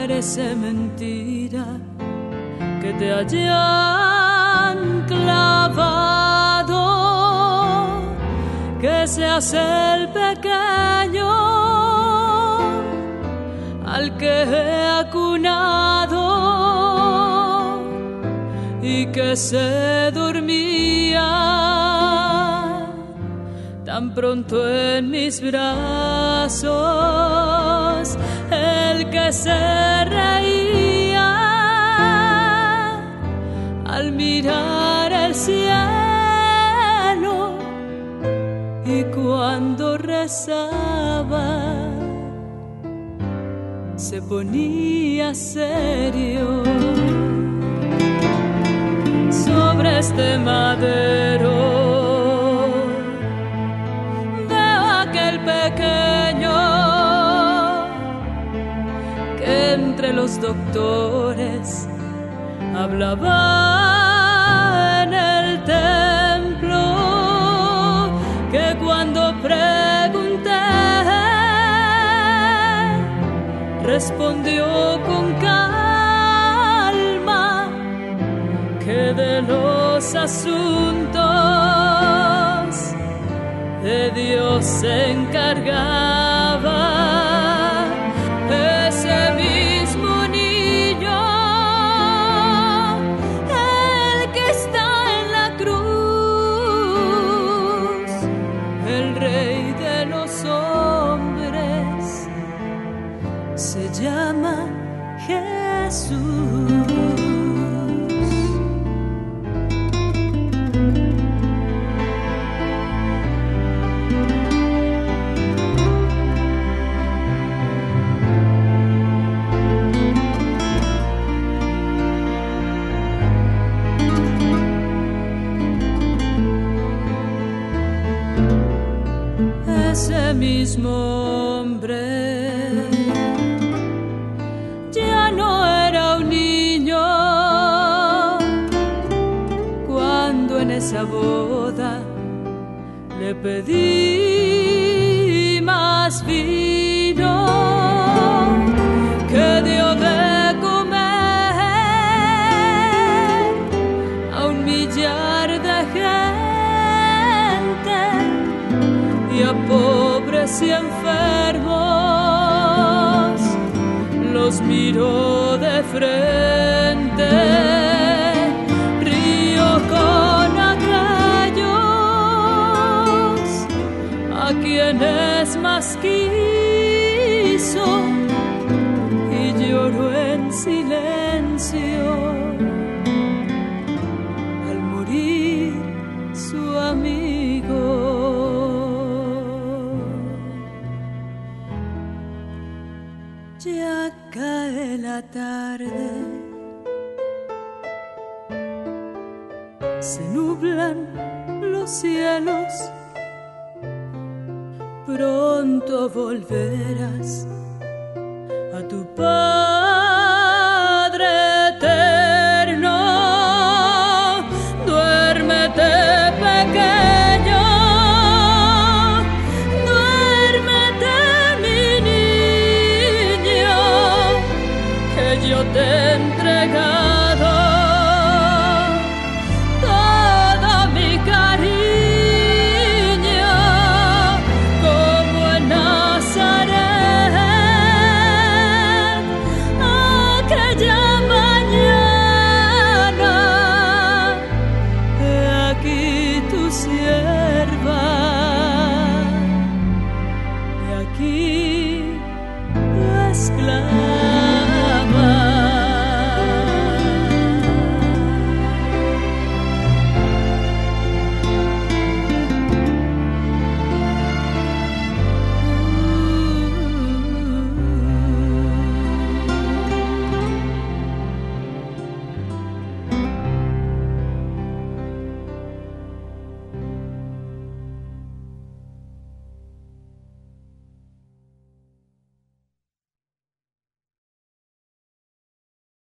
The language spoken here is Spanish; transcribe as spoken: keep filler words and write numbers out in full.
parece mentira que te hayan clavado, que seas el pequeño al que he acunado y que se dormía tan pronto en mis brazos, el que se reía al mirar el cielo y cuando rezaba se ponía serio. Sobre este madero veo aquel pequeño que entre los doctores hablaba en el templo, que cuando pregunté respondió con calma que de los asuntos de Dios se encargaba. Ese mismo niño, el que está en la cruz, el Rey de los hombres, se llama Jesús. Ese mismo hombre ya no era un niño cuando en esa boda le pedí más vino, que dio de comer a un millar de gente y a pobres y enfermos los miró de frente. Río con aquellos a quienes más quiso y lloró en silencio al morir su amigo. Ya cae la tarde, se nublan los cielos, pronto volverás a tu Padre eterno. Duérmete, pequeño, duérmete, mi niño, que yo te entregaré